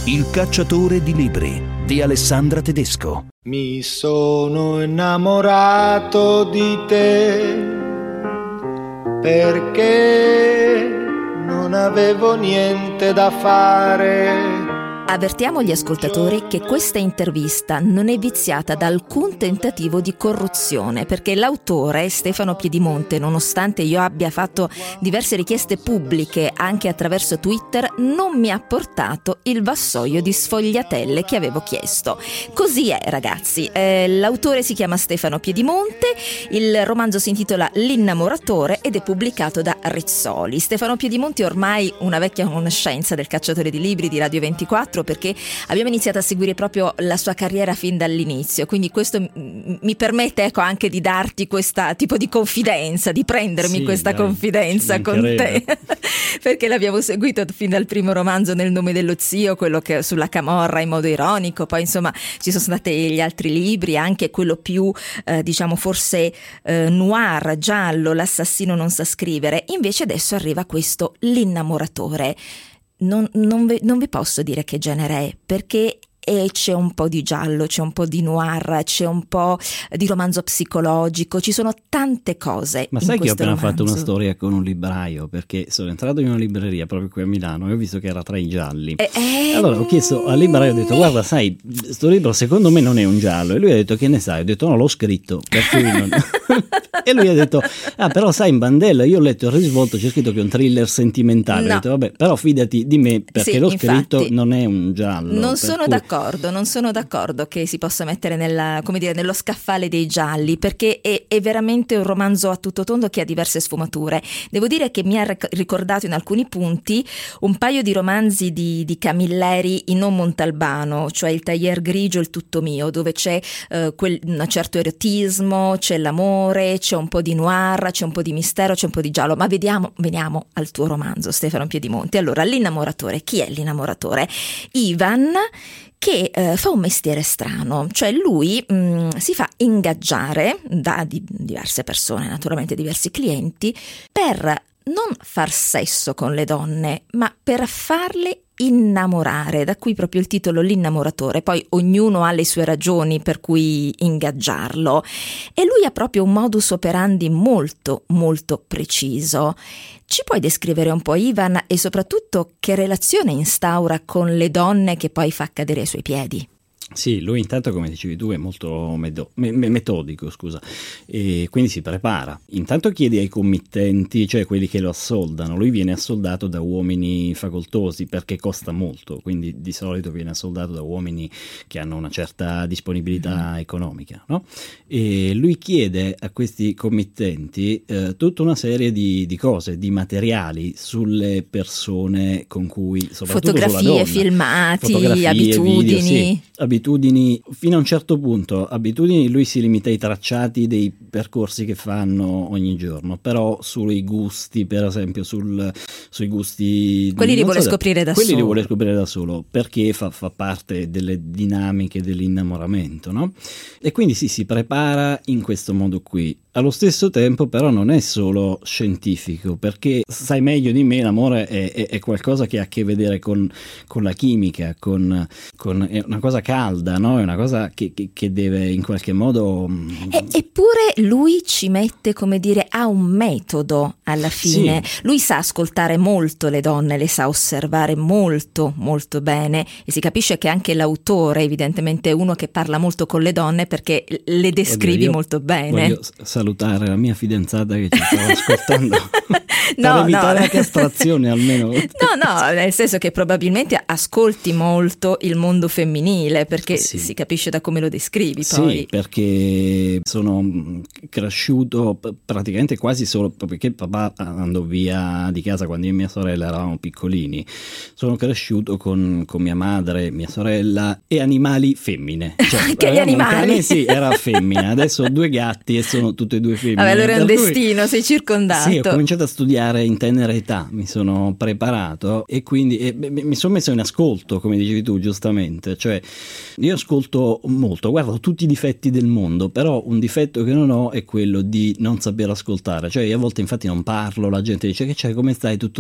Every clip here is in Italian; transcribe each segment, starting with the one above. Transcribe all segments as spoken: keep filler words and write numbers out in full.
Il cacciatore di libri di Alessandra Tedesco. Mi sono innamorato di te perché non avevo niente da fare. Avvertiamo gli ascoltatori che questa intervista non è viziata da alcun tentativo di corruzione, perché l'autore, Stefano Piedimonte, nonostante io abbia fatto diverse richieste pubbliche anche attraverso Twitter, non mi ha portato il vassoio di sfogliatelle che avevo chiesto. Così è, ragazzi. Eh, l'autore si chiama Stefano Piedimonte, il romanzo si intitola L'innamoratore ed è pubblicato da Rizzoli. Stefano Piedimonte è ormai una vecchia conoscenza del Cacciatore di Libri di Radio ventiquattro, perché abbiamo iniziato a seguire proprio la sua carriera fin dall'inizio, quindi questo m- mi permette ecco anche di darti questa tipo di confidenza, di prendermi sì, questa dai, confidenza con te perché l'abbiamo seguito fin dal primo romanzo Nel nome dello zio, quello che sulla camorra in modo ironico, poi insomma ci sono stati gli altri libri, anche quello più eh, diciamo forse eh, noir, giallo, L'assassino non sa scrivere. Invece adesso arriva questo L'innamoratore. Non, non, vi, non vi posso dire che genere è, perché e c'è un po' di giallo, c'è un po' di noir, c'è un po' di romanzo psicologico, ci sono tante cose. Ma sai che ho appena romanzo. fatto una storia con un libraio, perché sono entrato in una libreria proprio qui a Milano e ho visto che era tra i gialli. Eh, eh, allora ho chiesto al libraio, ho detto guarda sai, sto libro secondo me non è un giallo, e lui ha detto che ne sai? Ho detto no, l'ho scritto, per cui non... e lui ha detto ah però sai, in bandella io ho letto il risvolto, c'è scritto che è un thriller sentimentale. No. Ho detto vabbè, però fidati di me perché sì, l'ho infatti, scritto, non è un giallo. Non sono cui... d'accordo. Non sono d'accordo che si possa mettere nella, come dire, nello scaffale dei gialli, perché è, è veramente un romanzo a tutto tondo che ha diverse sfumature. Devo dire che mi ha ricordato in alcuni punti un paio di romanzi di, di Camilleri in Non Montalbano, cioè Il taglier grigio, Il tutto mio, dove c'è eh, quel, un certo erotismo, c'è l'amore, c'è un po' di noir, c'è un po' di mistero, c'è un po' di giallo. Ma vediamo, veniamo al tuo romanzo, Stefano Piedimonte. Allora, L'innamoratore. Chi è l'innamoratore? Ivan, che eh, fa un mestiere strano, cioè lui mh, si fa ingaggiare da di, diverse persone, naturalmente diversi clienti, per non far sesso con le donne, ma per farle innamorare, da qui proprio il titolo L'innamoratore. Poi ognuno ha le sue ragioni per cui ingaggiarlo e lui ha proprio un modus operandi molto molto preciso. Ci puoi descrivere un po' Ivan e soprattutto che relazione instaura con le donne che poi fa cadere ai suoi piedi? Sì, lui intanto, come dicevi tu, è molto medo- me- metodico, scusa, e quindi si prepara. Intanto chiede ai committenti, cioè quelli che lo assoldano. Lui viene assoldato da uomini facoltosi perché costa molto, quindi di solito viene assoldato da uomini che hanno una certa disponibilità mm-hmm. economica, no? E lui chiede a questi committenti eh, tutta una serie di, di cose, di materiali sulle persone con cui, soprattutto fotografie, sulla donna, filmati, fotografie, abitudini. Video, sì. Abitudini, fino a un certo punto, abitudini lui si limita ai tracciati dei percorsi che fanno ogni giorno, però sui gusti, per esempio, sul, sui gusti... Quelli li vuole so, scoprire da quelli solo. li vuole scoprire da solo, perché fa, fa parte delle dinamiche dell'innamoramento, no? E quindi sì, si prepara in questo modo qui. Allo stesso tempo però non è solo scientifico, perché sai meglio di me, l'amore è, è, è qualcosa che ha a che vedere con, con la chimica, con, con, è una cosa calda, no? È una cosa che, che, che deve in qualche modo... E, eppure lui ci mette, come dire, ha un metodo alla fine. Sì. Lui sa ascoltare molto le donne, le sa osservare molto molto bene e si capisce che anche l'autore evidentemente è uno che parla molto con le donne perché le descrivi Oddio, molto bene. Voglio salutare la mia fidanzata che ci stava ascoltando. No, per evitare no. la castrazione almeno. No, no, nel senso che probabilmente ascolti molto il mondo femminile, perché sì. si capisce da come lo descrivi poi. Sì, perché sono cresciuto praticamente quasi solo perché papà andò via di casa quando io e mia sorella eravamo piccolini. Sono cresciuto con, con mia madre, mia sorella e animali femmine. Cioè, anche gli animali? Un cane, sì, era femmina. Adesso ho due gatti e sono tutte e due femmine. Vabbè, allora è un per destino, cui, sei circondato. Sì, ho cominciato a studiare in tenera età, mi sono preparato e quindi e, mi sono messo in ascolto, come dicevi tu giustamente. Cioè io ascolto molto, guardo tutti i difetti del mondo, però un difetto che non ho è quello di non saper ascoltare. Cioè io a volte infatti non parlo, la gente dice che c'è, come stai, tutto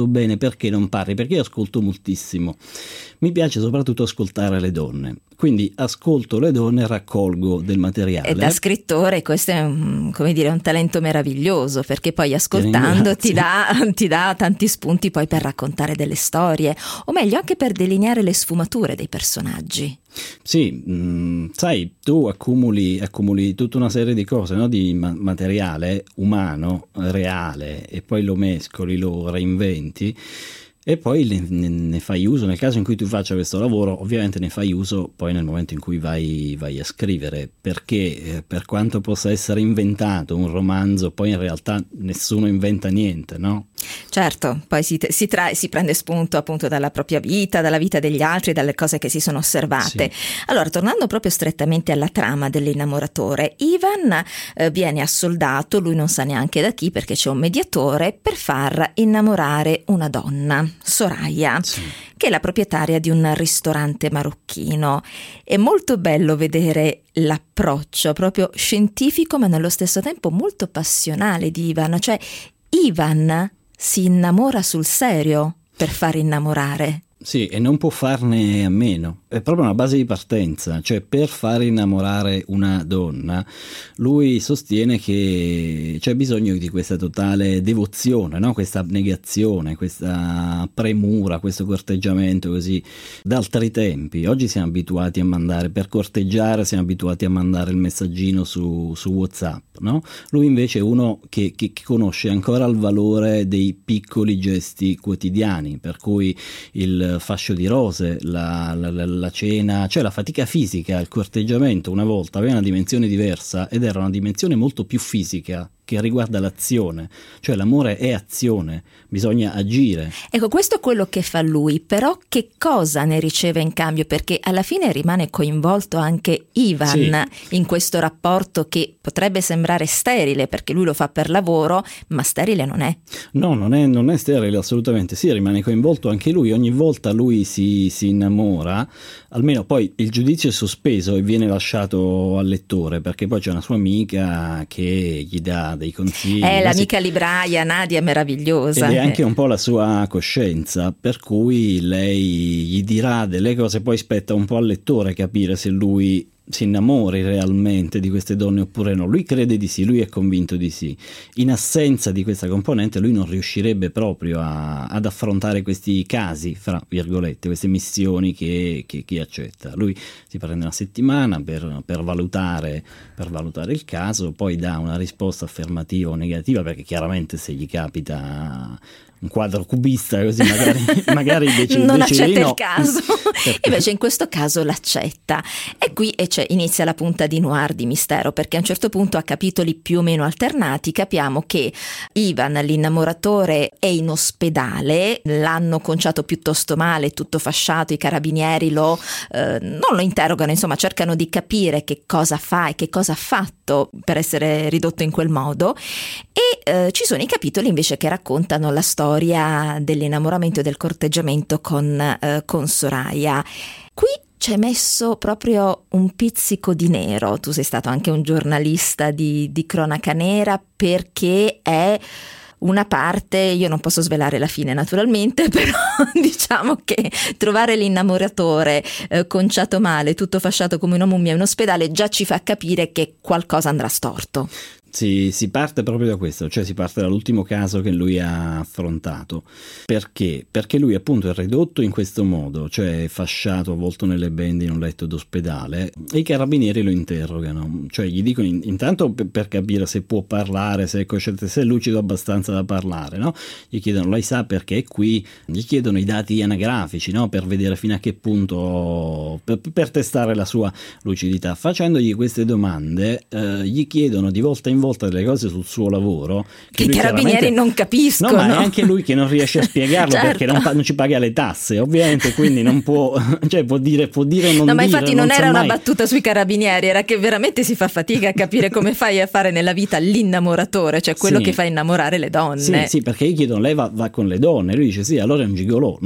molto bene perché non parli, perché io ascolto moltissimo. Mi piace soprattutto ascoltare le donne, quindi ascolto le donne e raccolgo del materiale. E da scrittore questo è un, come dire, un talento meraviglioso, perché poi ascoltando ti, ti, dà, ti dà tanti spunti poi per raccontare delle storie, o meglio anche per delineare le sfumature dei personaggi. Sì, mh, sai, tu accumuli, accumuli tutta una serie di cose, no? Di ma- materiale umano, reale, e poi lo mescoli, lo reinventi e poi ne, ne, ne fai uso. Nel caso in cui tu faccia questo lavoro, ovviamente ne fai uso poi nel momento in cui vai, vai a scrivere, perché eh, per quanto possa essere inventato un romanzo, poi in realtà nessuno inventa niente, no? Certo, poi si, si, trae, si prende spunto appunto dalla propria vita, dalla vita degli altri, dalle cose che si sono osservate. Sì. Allora, tornando proprio strettamente alla trama dell'innamoratore, Ivan eh, viene assoldato, lui non sa neanche da chi, perché c'è un mediatore, per far innamorare una donna, Soraya, sì, che è la proprietaria di un ristorante marocchino. È molto bello vedere l'approccio proprio scientifico, ma nello stesso tempo molto passionale di Ivan, cioè Ivan si innamora sul serio per far innamorare. Sì, e non può farne a meno, è proprio una base di partenza, cioè per far innamorare una donna lui sostiene che c'è bisogno di questa totale devozione, no? Questa abnegazione, questa premura, questo corteggiamento così d'altri tempi. Oggi siamo abituati a mandare, per corteggiare siamo abituati a mandare il messaggino su, su WhatsApp, no? Lui invece è uno che, che, che conosce ancora il valore dei piccoli gesti quotidiani, per cui il fascio di rose, la, la, la cena, cioè la fatica fisica, il corteggiamento una volta aveva una dimensione diversa ed era una dimensione molto più fisica che riguarda l'azione, cioè l'amore è azione, bisogna agire. Ecco, questo è quello che fa lui, però che cosa ne riceve in cambio? Perché alla fine rimane coinvolto anche Ivan, sì, in questo rapporto che potrebbe sembrare sterile, perché lui lo fa per lavoro, ma sterile non è. No, non è, non è sterile assolutamente, sì, rimane coinvolto anche lui, ogni volta lui si, si innamora, almeno poi il giudizio è sospeso e viene lasciato al lettore, perché poi c'è una sua amica che gli dà dei consigli. È l'amica libraia Nadia, meravigliosa. Ed è anche un po' la sua coscienza, per cui lei gli dirà delle cose, poi spetta un po' al lettore capire se lui si innamori realmente di queste donne oppure no. Lui crede di sì, lui è convinto di sì. In assenza di questa componente lui non riuscirebbe proprio a, ad affrontare questi casi, fra virgolette, queste missioni che, che, che accetta. Lui si prende una settimana per, per, valutare, per valutare il caso, poi dà una risposta affermativa o negativa, perché chiaramente se gli capita un quadro cubista così magari, magari decide, non decide accetta no. il caso. Invece in questo caso l'accetta, e qui e cioè, inizia la punta di noir, di mistero, perché a un certo punto, a capitoli più o meno alternati, capiamo che Ivan, l'innamoratore, è in ospedale, l'hanno conciato piuttosto male, tutto fasciato, i carabinieri lo eh, non lo interrogano, insomma cercano di capire che cosa fa e che cosa ha fatto per essere ridotto in quel modo, e eh, ci sono i capitoli invece che raccontano la storia dell'innamoramento e del corteggiamento con, eh, con Soraya. Qui c'è messo proprio un pizzico di nero. Tu sei stato anche un giornalista di, di cronaca nera, perché è una parte, io non posso svelare la fine naturalmente, però diciamo che trovare l'innamoratore eh, conciato male, tutto fasciato come una mummia in ospedale, già ci fa capire che qualcosa andrà storto. Si, si parte proprio da questo, cioè si parte dall'ultimo caso che lui ha affrontato. Perché? Perché lui appunto è ridotto in questo modo, cioè fasciato, avvolto nelle bende in un letto d'ospedale, e i carabinieri lo interrogano, cioè gli dicono in, intanto per, per capire se può parlare, se è cosciente, se è lucido abbastanza da parlare, no? Gli chiedono, lei sa perché è qui? Gli chiedono i dati anagrafici, no? Per vedere fino a che punto, per, per testare la sua lucidità. Facendogli queste domande eh, gli chiedono di volta in volta delle cose sul suo lavoro che, che i carabinieri non capiscono. No, ma è anche lui che non riesce a spiegarlo, certo, perché non, non ci paga le tasse, ovviamente, quindi non può, cioè può dire, può dire non no, ma dire, infatti non, non era una mai. battuta sui carabinieri, era che veramente si fa fatica a capire come fai a fare nella vita l'innamoratore, cioè quello sì, che fa innamorare le donne. Sì, sì, perché gli chiedono, lei va, va con le donne? Lui dice sì, allora è un gigolò. No,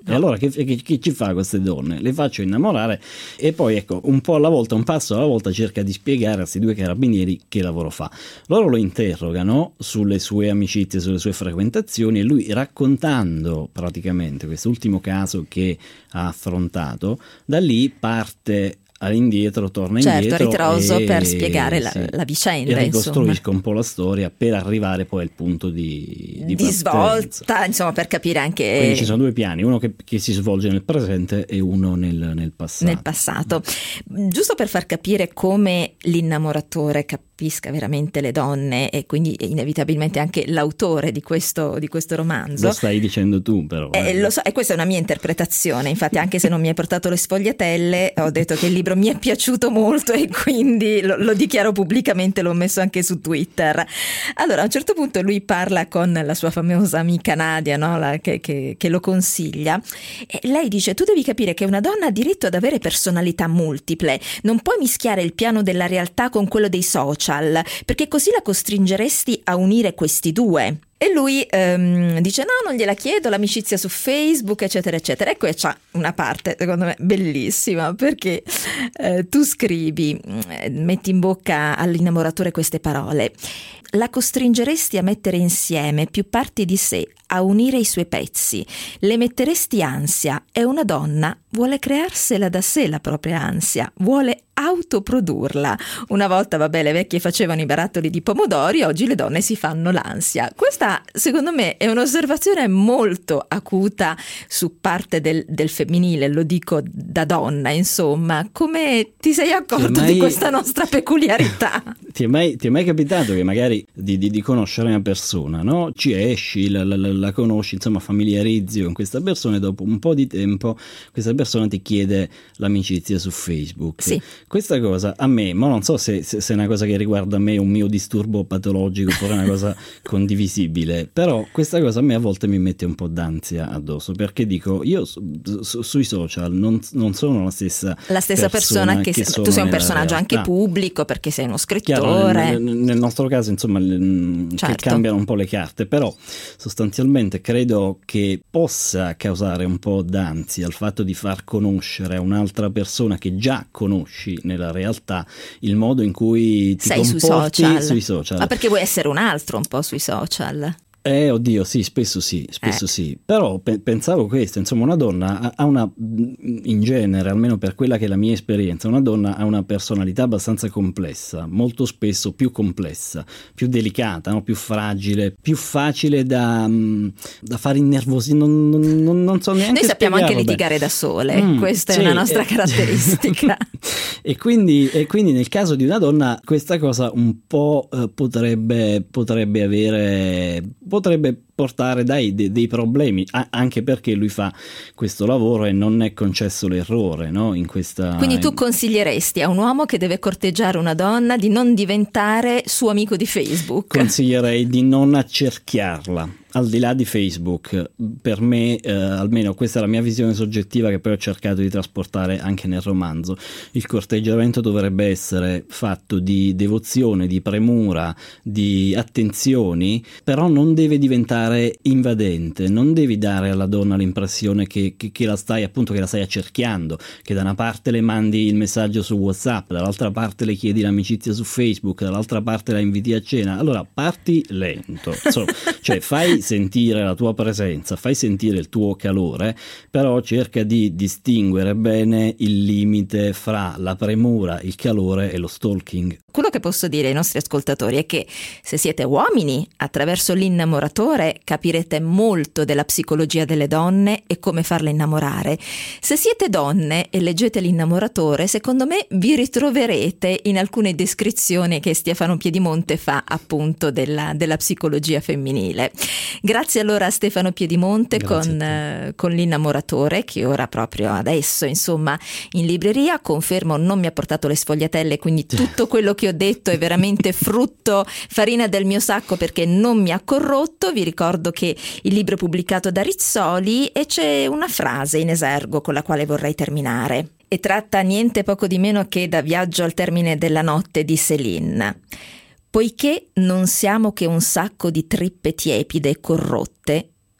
No. E allora che, che, che ci fa queste donne? Le faccio innamorare e poi ecco, un po' alla volta, un passo alla volta cerca di spiegare a questi due carabinieri che lavoro fa. Loro lo interrogano sulle sue amicizie, sulle sue frequentazioni e lui, raccontando praticamente quest'ultimo caso che ha affrontato, da lì parte all'indietro, torna certo, indietro ritroso e, per spiegare la, sì, la vicenda e ricostruisco insomma. un po' la storia per arrivare poi al punto di, di, di svolta, insomma, per capire anche. Quindi ci sono due piani, uno che, che si svolge nel presente e uno nel, nel passato. Nel passato. Giusto per far capire come l'innamoratore capisca veramente le donne e quindi inevitabilmente anche l'autore di questo, di questo romanzo. Lo stai dicendo tu però. Eh, eh. Lo so, e questa è una mia interpretazione, infatti anche se non mi hai portato le sfogliatelle ho detto che il libro mi è piaciuto molto e quindi lo, lo dichiaro pubblicamente, l'ho messo anche su Twitter. Allora a un certo punto lui parla con la sua famosa amica Nadia, no? la, che, che, che lo consiglia, e lei dice: tu devi capire che una donna ha diritto ad avere personalità multiple, non puoi mischiare il piano della realtà con quello dei social, perché così la costringeresti a unire questi due. E lui ehm, dice: no, non gliela chiedo, l'amicizia su Facebook, eccetera eccetera. Ecco, e c'ha una parte secondo me bellissima, perché eh, tu scrivi, metti in bocca all'innamoratore queste parole: la costringeresti a mettere insieme più parti di sé, a unire i suoi pezzi, le metteresti ansia, e una donna vuole crearsela da sé la propria ansia, vuole autoprodurla. Una volta, vabbè, le vecchie facevano i barattoli di pomodori, oggi le donne si fanno l'ansia. Questa, secondo me, è un'osservazione molto acuta su parte del, del femminile, lo dico da donna, insomma. Come ti sei accorto mai, di questa nostra peculiarità? Ti è mai, ti è mai capitato che magari di, di, di conoscere una persona, no? Ci esci, la, la, la conosci, insomma familiarizzi con questa persona e dopo un po' di tempo questa persona ti chiede l'amicizia su Facebook. Sì. Questa cosa a me, ma non so se, se, se è una cosa che riguarda me, un mio disturbo patologico oppure una cosa condivisibile, però questa cosa a me a volte mi mette un po' d'ansia addosso, perché dico, io su, su, sui social non, non sono la stessa la stessa persona, persona che, che tu sei un personaggio realtà. Anche pubblico, perché sei uno scrittore. Chiaro, nel, nel nostro caso insomma certo. Che cambiano un po' le carte, però sostanzialmente credo che possa causare un po' d'ansia il fatto di far conoscere a un'altra persona che già conosci nella realtà il modo in cui ti sei comporti sui social. sui social. Ma perché vuoi essere un altro un po' sui social? Eh, oddio, sì, spesso sì, spesso eh. sì. Però pe- pensavo questo, insomma, una donna ha una, in genere, almeno per quella che è la mia esperienza, una donna ha una personalità abbastanza complessa, molto spesso più complessa, più delicata, no? Più fragile, più facile da, da far innervosire, non, non, non so neanche. Noi sappiamo spiegare, anche litigare vabbè. da sole, mm, questa sì, è una nostra eh, caratteristica. e, quindi, e quindi nel caso di una donna questa cosa un po' eh, potrebbe, potrebbe avere... potrebbe portare dai de- dei problemi, a- anche perché lui fa questo lavoro e non è concesso l'errore, no? In questa... Quindi tu consiglieresti a un uomo che deve corteggiare una donna di non diventare suo amico di Facebook? Consiglierei di non accerchiarla. Al di là di Facebook, per me, eh, almeno questa è la mia visione soggettiva che poi ho cercato di trasportare anche nel romanzo, il corteggiamento dovrebbe essere fatto di devozione, di premura, di attenzioni, però non deve diventare invadente, non devi dare alla donna l'impressione che, che, che la stai appunto che la stai accerchiando, che da una parte le mandi il messaggio su WhatsApp, dall'altra parte le chiedi l'amicizia su Facebook, dall'altra parte la inviti a cena. Allora parti lento, insomma, cioè fai sentire la tua presenza, fai sentire il tuo calore, però cerca di distinguere bene il limite fra la premura, il calore e lo stalking. Quello che posso dire ai nostri ascoltatori è che se siete uomini, attraverso l'innamoratore capirete molto della psicologia delle donne e come farle innamorare. Se siete donne e leggete l'innamoratore, secondo me vi ritroverete in alcune descrizioni che Stefano Piedimonte fa appunto della, della psicologia femminile. Grazie allora a Stefano Piedimonte con, eh, con l'innamoratore, che ora proprio adesso insomma in libreria. Confermo, non mi ha portato le sfogliatelle, quindi tutto quello che ho detto è veramente frutto, farina del mio sacco, perché non mi ha corrotto. Vi ricordo che il libro è pubblicato da Rizzoli e c'è una frase in esergo con la quale vorrei terminare, e tratta niente poco di meno che da Viaggio al termine della notte di Céline. Poiché non siamo che un sacco di trippe tiepide e corrotte,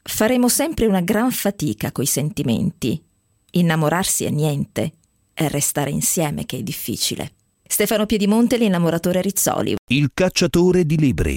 Faremo sempre una gran fatica coi sentimenti. Innamorarsi è niente, è restare insieme che è difficile. Stefano Piedimonte, l'innamoratore Rizzoli. Il cacciatore di libri.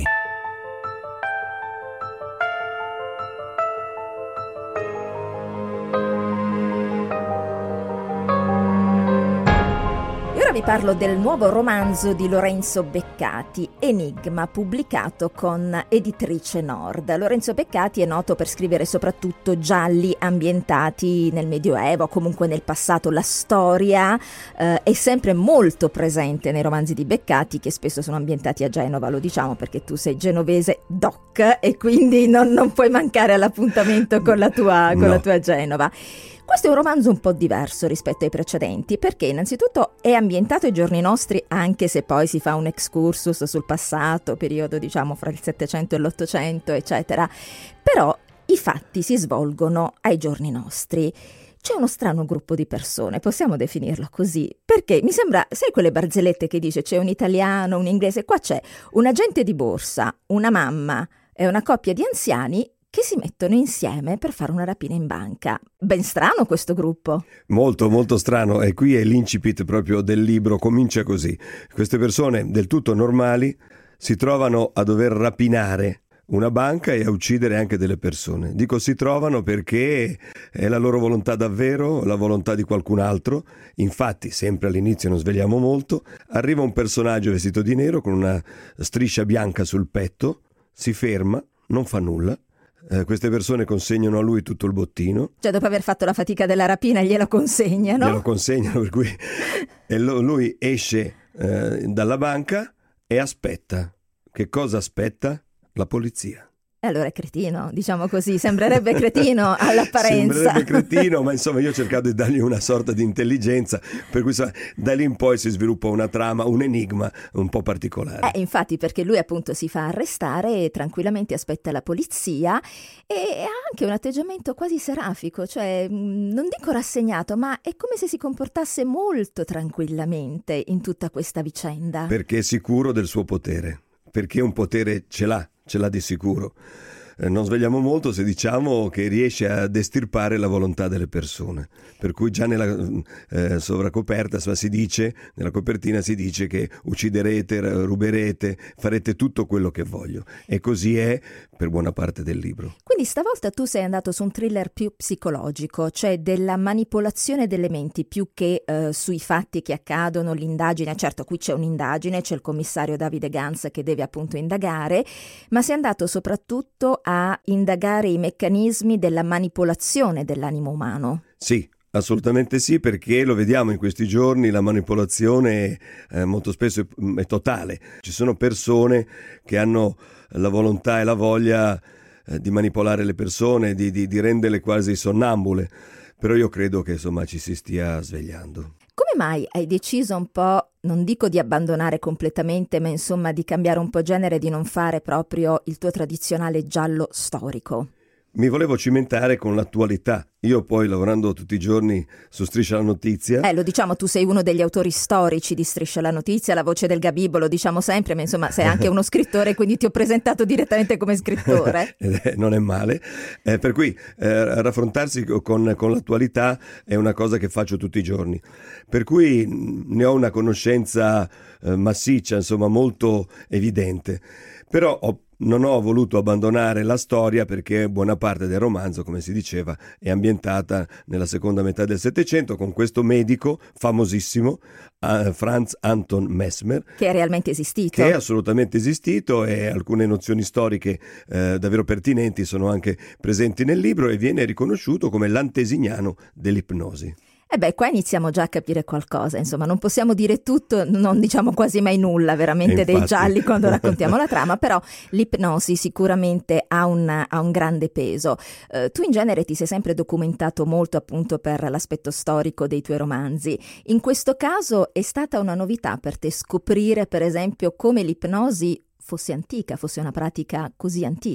Vi parlo del nuovo romanzo di Lorenzo Beccati, Enigma, pubblicato con Editrice Nord. Lorenzo Beccati è noto per scrivere soprattutto gialli ambientati nel Medioevo, comunque nel passato. La storia eh, è sempre molto presente nei romanzi di Beccati, che spesso sono ambientati a Genova, lo diciamo perché tu sei genovese doc e quindi non, non puoi mancare all'appuntamento con la tua, con no. la tua Genova. Questo è un romanzo un po' diverso rispetto ai precedenti, perché innanzitutto è ambientato ai giorni nostri, anche se poi si fa un excursus sul passato, periodo diciamo fra il Settecento e l'Ottocento, eccetera. Però i fatti si svolgono ai giorni nostri. C'è uno strano gruppo di persone, possiamo definirlo così, perché mi sembra, sai quelle barzellette che dice c'è un italiano, un inglese, qua c'è un agente di borsa, una mamma e una coppia di anziani che si mettono insieme per fare una rapina in banca. Ben strano questo gruppo. Molto, molto strano. E qui è l'incipit proprio del libro. Comincia così. Queste persone del tutto normali si trovano a dover rapinare una banca e a uccidere anche delle persone. Dico si trovano perché è la loro volontà davvero, la volontà di qualcun altro. Infatti, sempre all'inizio non svegliamo molto, arriva un personaggio vestito di nero con una striscia bianca sul petto, si ferma, non fa nulla. Eh, queste persone consegnano a lui tutto il bottino. Cioè dopo aver fatto la fatica della rapina glielo consegnano. Glielo consegnano, per cui e lo, lui esce eh, dalla banca e aspetta. Che cosa aspetta? La polizia. E allora è cretino, diciamo così, sembrerebbe cretino all'apparenza. Sembrerebbe cretino, ma insomma io ho cercato di dargli una sorta di intelligenza, per cui insomma, da lì in poi si sviluppa una trama, un enigma un po' particolare. Eh, infatti, perché lui appunto si fa arrestare e tranquillamente aspetta la polizia e ha anche un atteggiamento quasi serafico, cioè non dico rassegnato, ma è come se si comportasse molto tranquillamente in tutta questa vicenda. Perché è sicuro del suo potere, perché un potere ce l'ha. Ce l'ha di sicuro. Eh, non svegliamo molto se diciamo che riesce ad estirpare la volontà delle persone. Per cui già nella eh, sovracoperta si dice, nella copertina si dice che ucciderete, ruberete, farete tutto quello che voglio. E così è per buona parte del libro. Quindi stavolta tu sei andato su un thriller più psicologico, cioè della manipolazione delle menti più che eh, sui fatti che accadono, l'indagine. Certo, qui c'è un'indagine, c'è il commissario Davide Gans che deve appunto indagare, ma sei andato soprattutto a indagare i meccanismi della manipolazione dell'animo umano. Sì, assolutamente sì, perché lo vediamo in questi giorni, la manipolazione eh, molto spesso è, è totale. Ci sono persone che hanno la volontà e la voglia eh, di manipolare le persone, di, di, di renderle quasi sonnambule, però io credo che insomma ci si stia svegliando. Come mai hai deciso un po', non dico di abbandonare completamente, ma insomma di cambiare un po' genere, di non fare proprio il tuo tradizionale giallo storico? Mi volevo cimentare con l'attualità. Io poi, lavorando tutti i giorni su Striscia la Notizia... Eh, lo diciamo, tu sei uno degli autori storici di Striscia la Notizia, la voce del Gabibbo, lo diciamo sempre, ma insomma sei anche uno scrittore, quindi ti ho presentato direttamente come scrittore. eh, non è male. Eh, per cui eh, raffrontarsi con, con l'attualità è una cosa che faccio tutti i giorni. Per cui ne ho una conoscenza eh, massiccia, insomma, molto evidente. Però ho Non ho voluto abbandonare la storia perché buona parte del romanzo, come si diceva, è ambientata nella seconda metà del Settecento con questo medico famosissimo, uh, Franz Anton Mesmer. Che è realmente esistito. Che è assolutamente esistito e alcune nozioni storiche eh, davvero pertinenti sono anche presenti nel libro e viene riconosciuto come l'antesignano dell'ipnosi. E beh, qua iniziamo già a capire qualcosa, insomma, non possiamo dire tutto, non diciamo quasi mai nulla veramente Infatti. dei gialli quando raccontiamo la trama, però l'ipnosi sicuramente ha un, ha un grande peso. Eh, tu in genere ti sei sempre documentato molto appunto per l'aspetto storico dei tuoi romanzi. In questo caso è stata una novità per te scoprire, per esempio, come l'ipnosi fosse antica, fosse una pratica così antica?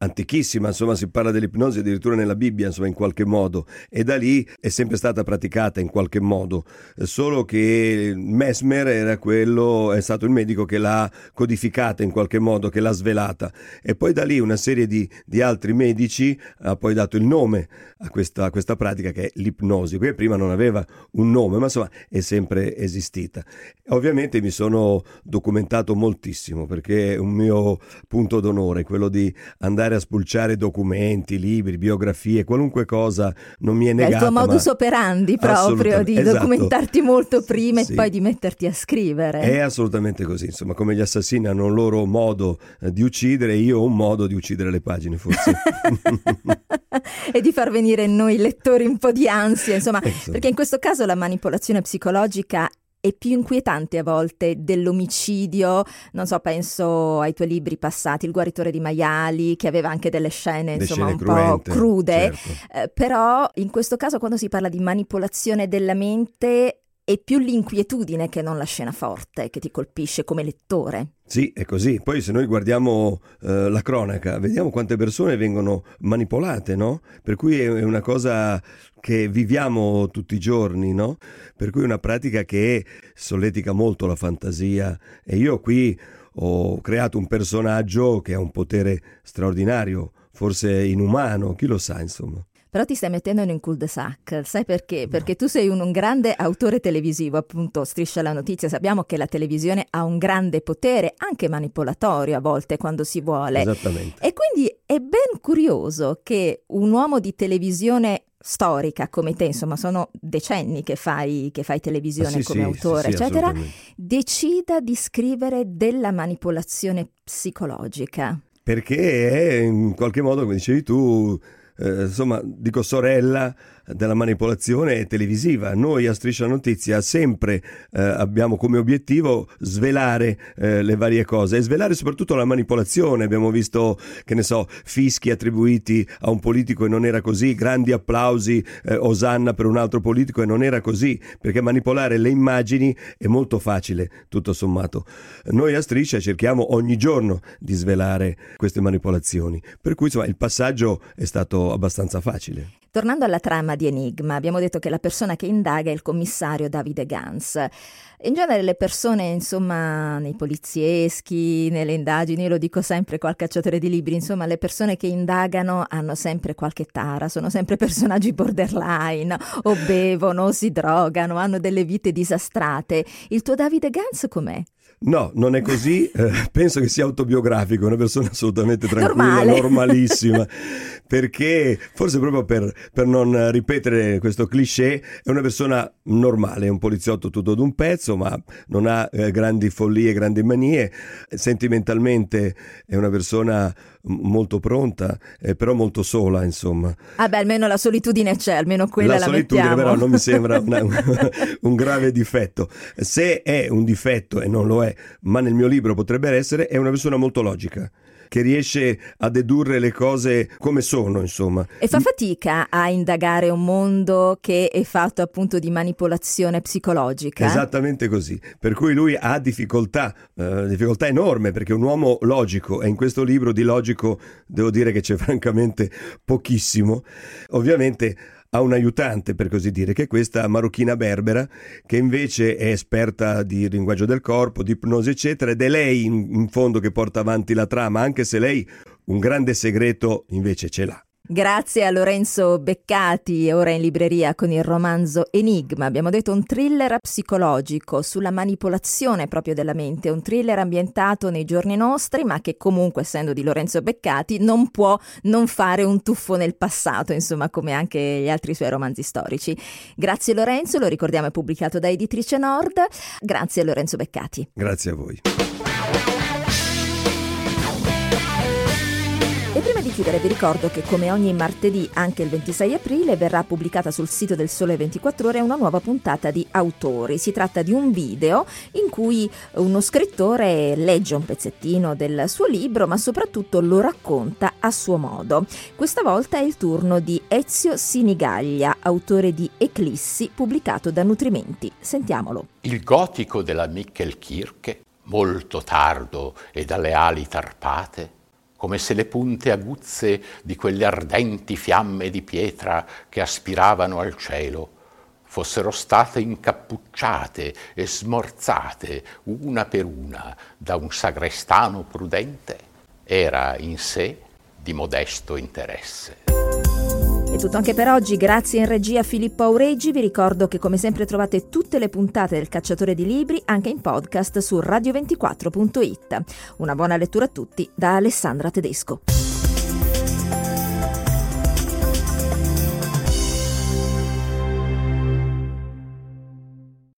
antichissima, insomma si parla dell'ipnosi addirittura nella Bibbia, insomma in qualche modo, e da lì è sempre stata praticata in qualche modo, solo che Mesmer era quello, è stato il medico che l'ha codificata in qualche modo, che l'ha svelata, e poi da lì una serie di, di altri medici ha poi dato il nome a questa, a questa pratica che è l'ipnosi, che prima non aveva un nome, ma insomma è sempre esistita. Ovviamente mi sono documentato moltissimo, perché è un mio punto d'onore quello di andare a spulciare documenti, libri, biografie, qualunque cosa non mi è negata. È il tuo modus operandi proprio di esatto. documentarti molto prima sì. e poi di metterti a scrivere. È assolutamente così, insomma, come gli assassini hanno un loro modo eh, di uccidere, io ho un modo di uccidere le pagine forse. E di far venire in noi lettori un po' di ansia, insomma, esatto. Perché in questo caso la manipolazione psicologica è più inquietante a volte dell'omicidio. Non so, penso ai tuoi libri passati, Il guaritore di maiali, che aveva anche delle scene, Le insomma, scene un cruente, po' crude, certo. eh, però in questo caso quando si parla di manipolazione della mente è più l'inquietudine che non la scena forte che ti colpisce come lettore. Sì, è così. Poi se noi guardiamo eh, la cronaca, vediamo quante persone vengono manipolate, no? Per cui è una cosa che viviamo tutti i giorni, no? Per cui è una pratica che solletica molto la fantasia, e io qui ho creato un personaggio che ha un potere straordinario, forse inumano, chi lo sa, insomma. Però ti stai mettendo in un cul-de-sac, sai perché? No. Perché tu sei un, un grande autore televisivo, appunto Striscia la Notizia, sappiamo che la televisione ha un grande potere, anche manipolatorio a volte quando si vuole. Esattamente. E quindi è ben curioso che un uomo di televisione storica come te, insomma sono decenni che fai, che fai televisione ah, sì, come sì, autore, sì, sì, eccetera, decida di scrivere della manipolazione psicologica. Perché è in qualche modo, come dicevi tu, Eh, insomma, dico sorella della manipolazione televisiva. Noi a Striscia la Notizia sempre eh, abbiamo come obiettivo svelare eh, le varie cose, e svelare soprattutto la manipolazione. Abbiamo visto, che ne so, fischi attribuiti a un politico e non era così, grandi applausi, eh, osanna per un altro politico e non era così, perché manipolare le immagini è molto facile, tutto sommato. Noi a Striscia cerchiamo ogni giorno di svelare queste manipolazioni, per cui insomma il passaggio è stato abbastanza facile. Tornando alla trama di Enigma, abbiamo detto che la persona che indaga è il commissario Davide Gans. In genere le persone, insomma, nei polizieschi, nelle indagini, io lo dico sempre col cacciatore di libri, insomma, le persone che indagano hanno sempre qualche tara, sono sempre personaggi borderline, o bevono, o si drogano, hanno delle vite disastrate. Il tuo Davide Gans com'è? No, non è così, eh, penso che sia autobiografico, una persona assolutamente tranquilla, Normale. normalissima, perché forse proprio per, per non ripetere questo cliché, è una persona normale, è un poliziotto tutto d'un pezzo, ma non ha eh, grandi follie, grandi manie, sentimentalmente è una persona molto pronta, eh, però molto sola, insomma. Ah beh, almeno la solitudine c'è, almeno quella la, la solitudine mettiamo. però non mi sembra una, un, un grave difetto. Se è un difetto, e non lo è, ma nel mio libro potrebbe essere, è una persona molto logica, che riesce a dedurre le cose come sono, insomma. E fa fatica a indagare un mondo che è fatto appunto di manipolazione psicologica. Esattamente così, per cui lui ha difficoltà, eh, difficoltà enorme, perché è un uomo logico, e in questo libro di logico devo dire che c'è francamente pochissimo. Ovviamente ha un aiutante, per così dire, che è questa marocchina berbera, che invece è esperta di linguaggio del corpo, di ipnosi eccetera, ed è lei in, in fondo che porta avanti la trama, anche se lei un grande segreto invece ce l'ha. Grazie a Lorenzo Beccati, ora in libreria con il romanzo Enigma. Abbiamo detto un thriller psicologico sulla manipolazione proprio della mente, un thriller ambientato nei giorni nostri, ma che comunque, essendo di Lorenzo Beccati, non può non fare un tuffo nel passato, insomma, come anche gli altri suoi romanzi storici. Grazie Lorenzo, lo ricordiamo è pubblicato da Editrice Nord. Grazie a Lorenzo Beccati. Grazie a voi. E prima di chiudere vi ricordo che come ogni martedì, anche il ventisei aprile, verrà pubblicata sul sito del Sole ventiquattro Ore una nuova puntata di Autori. Si tratta di un video in cui uno scrittore legge un pezzettino del suo libro, ma soprattutto lo racconta a suo modo. Questa volta è il turno di Ezio Sinigaglia, autore di Eclissi, pubblicato da Nutrimenti. Sentiamolo. Il gotico della Michelkirche, molto tardo e dalle ali tarpate, come se le punte aguzze di quelle ardenti fiamme di pietra che aspiravano al cielo fossero state incappucciate e smorzate una per una da un sagrestano prudente, era in sé di modesto interesse. È tutto anche per oggi, grazie in regia a Filippo Auregi. Vi ricordo che come sempre trovate tutte le puntate del Cacciatore di Libri anche in podcast su radio ventiquattro punto it. Una buona lettura a tutti da Alessandra Tedesco.